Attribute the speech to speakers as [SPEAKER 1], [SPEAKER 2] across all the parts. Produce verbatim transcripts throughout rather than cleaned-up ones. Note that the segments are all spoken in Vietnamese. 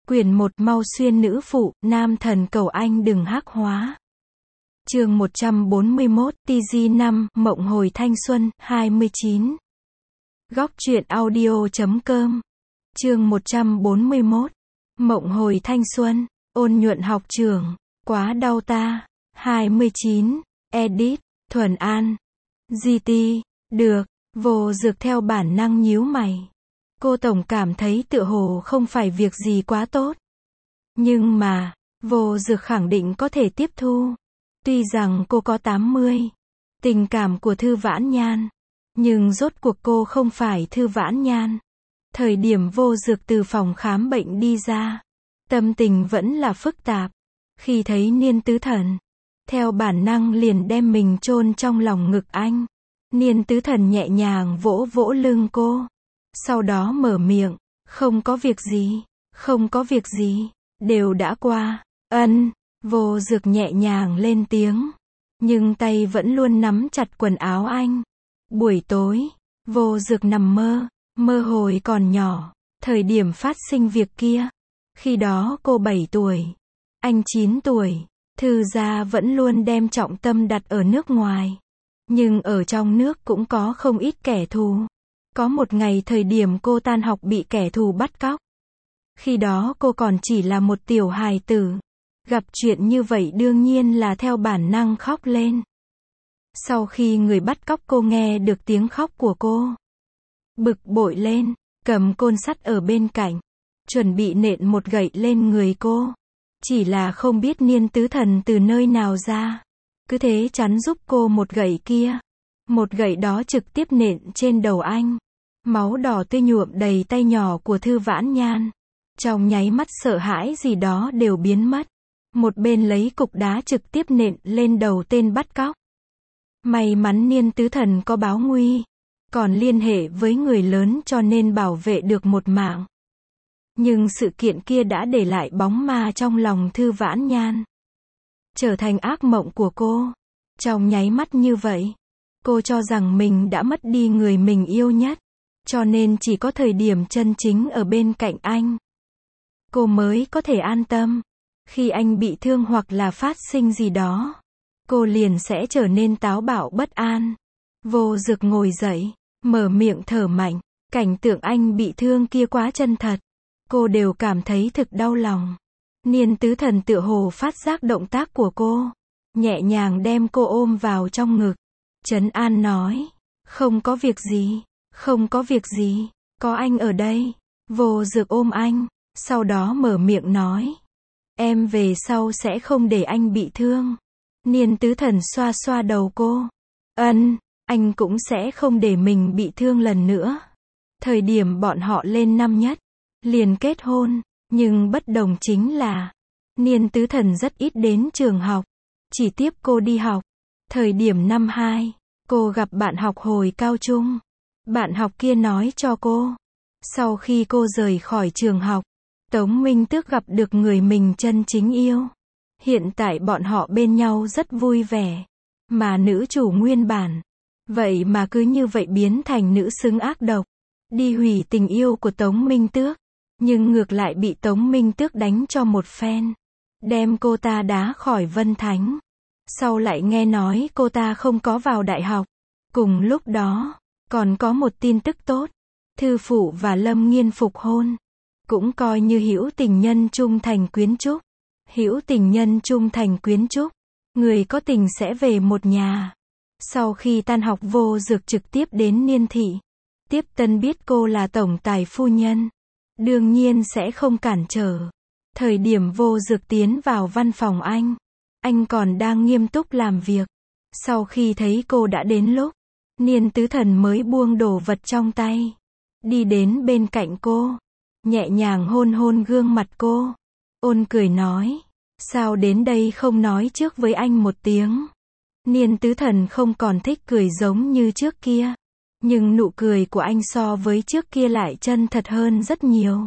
[SPEAKER 1] Quyển một Mau xuyên nữ phụ, nam thần cầu anh đừng hắc hóa. Chương một trăm bốn mươi mốt, tê giê năm, Mộng hồi thanh xuân, hai mươi chín. Góc truyện audio chấm com. Chương một trăm bốn mươi mốt. Mộng hồi thanh xuân, ôn nhuận học trưởng, quá đau ta. hai mươi chín. Edit, Thuần An. giê tê, được, Vô Dược theo bản năng nhíu mày. Cô tổng cảm thấy tựa hồ không phải việc gì quá tốt. Nhưng mà, Vô Dược khẳng định có thể tiếp thu. Tuy rằng cô có tám mươi. Tình cảm của Thư Vãn Nhan. Nhưng rốt cuộc cô không phải Thư Vãn Nhan. Thời điểm Vô Dược từ phòng khám bệnh đi ra, tâm tình vẫn là phức tạp. Khi thấy Niên Tứ Thần, theo bản năng liền đem mình chôn trong lòng ngực anh. Niên Tứ Thần nhẹ nhàng vỗ vỗ lưng cô. Sau đó mở miệng, không có việc gì, không có việc gì, đều đã qua. Ân, Vô Dược nhẹ nhàng lên tiếng, nhưng tay vẫn luôn nắm chặt quần áo anh. Buổi tối, Vô Dược nằm mơ, mơ hồi còn nhỏ, thời điểm phát sinh việc kia. Khi đó cô bảy tuổi, anh chín tuổi, Thư gia vẫn luôn đem trọng tâm đặt ở nước ngoài. Nhưng ở trong nước cũng có không ít kẻ thù. Có một ngày thời điểm cô tan học bị kẻ thù bắt cóc. Khi đó cô còn chỉ là một tiểu hài tử. Gặp chuyện như vậy đương nhiên là theo bản năng khóc lên. Sau khi người bắt cóc cô nghe được tiếng khóc của cô, bực bội lên, cầm côn sắt ở bên cạnh, chuẩn bị nện một gậy lên người cô. Chỉ là không biết Niên Tứ Thần từ nơi nào ra, cứ thế chắn giúp cô một gậy kia. Một gậy đó trực tiếp nện trên đầu anh. Máu đỏ tươi nhuộm đầy tay nhỏ của Thư Vãn Nhan. Trong nháy mắt sợ hãi gì đó đều biến mất. Một bên lấy cục đá trực tiếp nện lên đầu tên bắt cóc. May mắn Niên Tứ Thần có báo nguy, còn liên hệ với người lớn cho nên bảo vệ được một mạng. Nhưng sự kiện kia đã để lại bóng ma trong lòng Thư Vãn Nhan, trở thành ác mộng của cô. Trong nháy mắt như vậy, cô cho rằng mình đã mất đi người mình yêu nhất, cho nên chỉ có thời điểm chân chính ở bên cạnh anh, cô mới có thể an tâm. Khi anh bị thương hoặc là phát sinh gì đó, cô liền sẽ trở nên táo bạo bất an. Vô Dược ngồi dậy, mở miệng thở mạnh. Cảnh tượng anh bị thương kia quá chân thật, cô đều cảm thấy thực đau lòng. Niên Tứ Thần tựa hồ phát giác động tác của cô, nhẹ nhàng đem cô ôm vào trong ngực, trấn an nói, không có việc gì, không có việc gì, có anh ở đây. Vô Dược ôm anh, sau đó mở miệng nói, em về sau sẽ không để anh bị thương. Niên Tứ Thần xoa xoa đầu cô, ân, anh cũng sẽ không để mình bị thương lần nữa. Thời điểm bọn họ lên năm nhất, liền kết hôn, nhưng bất đồng chính là, Niên Tứ Thần rất ít đến trường học, chỉ tiếp cô đi học. Thời điểm năm hai, cô gặp bạn học hồi cao trung. Bạn học kia nói cho cô, sau khi cô rời khỏi trường học, Tống Minh Tước gặp được người mình chân chính yêu. Hiện tại bọn họ bên nhau rất vui vẻ. Mà nữ chủ nguyên bản, vậy mà cứ như vậy biến thành nữ xứng ác độc, đi hủy tình yêu của Tống Minh Tước. Nhưng ngược lại bị Tống Minh Tước đánh cho một phen, đem cô ta đá khỏi Vân Thánh. Sau lại nghe nói cô ta không có vào đại học. Cùng lúc đó, còn có một tin tức tốt, Thư Phụ và Lâm Nghiên phục hôn. Cũng coi như hữu tình nhân trung thành quyến trúc. Hữu tình nhân trung thành quyến trúc, người có tình sẽ về một nhà. Sau khi tan học Vô Dược trực tiếp đến Niên thị. Tiếp tân biết cô là tổng tài phu nhân, đương nhiên sẽ không cản trở. Thời điểm Vô Dược tiến vào văn phòng anh, anh còn đang nghiêm túc làm việc. Sau khi thấy cô đã đến lúc, Niên Tứ Thần mới buông đồ vật trong tay, đi đến bên cạnh cô, nhẹ nhàng hôn hôn gương mặt cô, ôn cười nói, sao đến đây không nói trước với anh một tiếng. Niên Tứ Thần không còn thích cười giống như trước kia, nhưng nụ cười của anh so với trước kia lại chân thật hơn rất nhiều.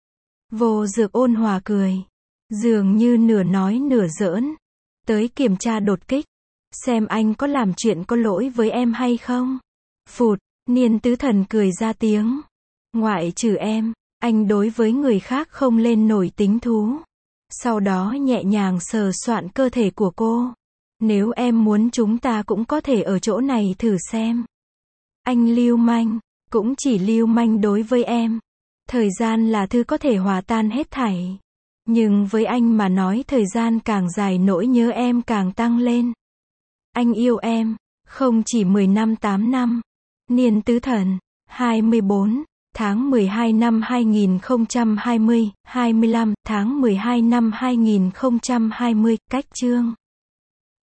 [SPEAKER 1] Vô Dược ôn hòa cười, dường như nửa nói nửa giỡn, tới kiểm tra đột kích, xem anh có làm chuyện có lỗi với em hay không. Phụt, Niên Tứ Thần cười ra tiếng, ngoại trừ em, Anh đối với người khác không lên nổi tính thú. Sau đó nhẹ nhàng sờ soạn cơ thể của cô. Nếu em muốn chúng ta cũng có thể ở chỗ này thử xem. Anh lưu manh, cũng chỉ lưu manh đối với em. Thời gian là thứ có thể hòa tan hết thảy. Nhưng với anh mà nói thời gian càng dài nỗi nhớ em càng tăng lên. Anh yêu em, không chỉ mười năm tám năm. Niên tứ thần, hai mươi bốn, tháng mười hai năm hai nghìn không trăm hai mươi, hai mươi lăm, tháng mười hai năm hai nghìn không trăm hai mươi, cách chương.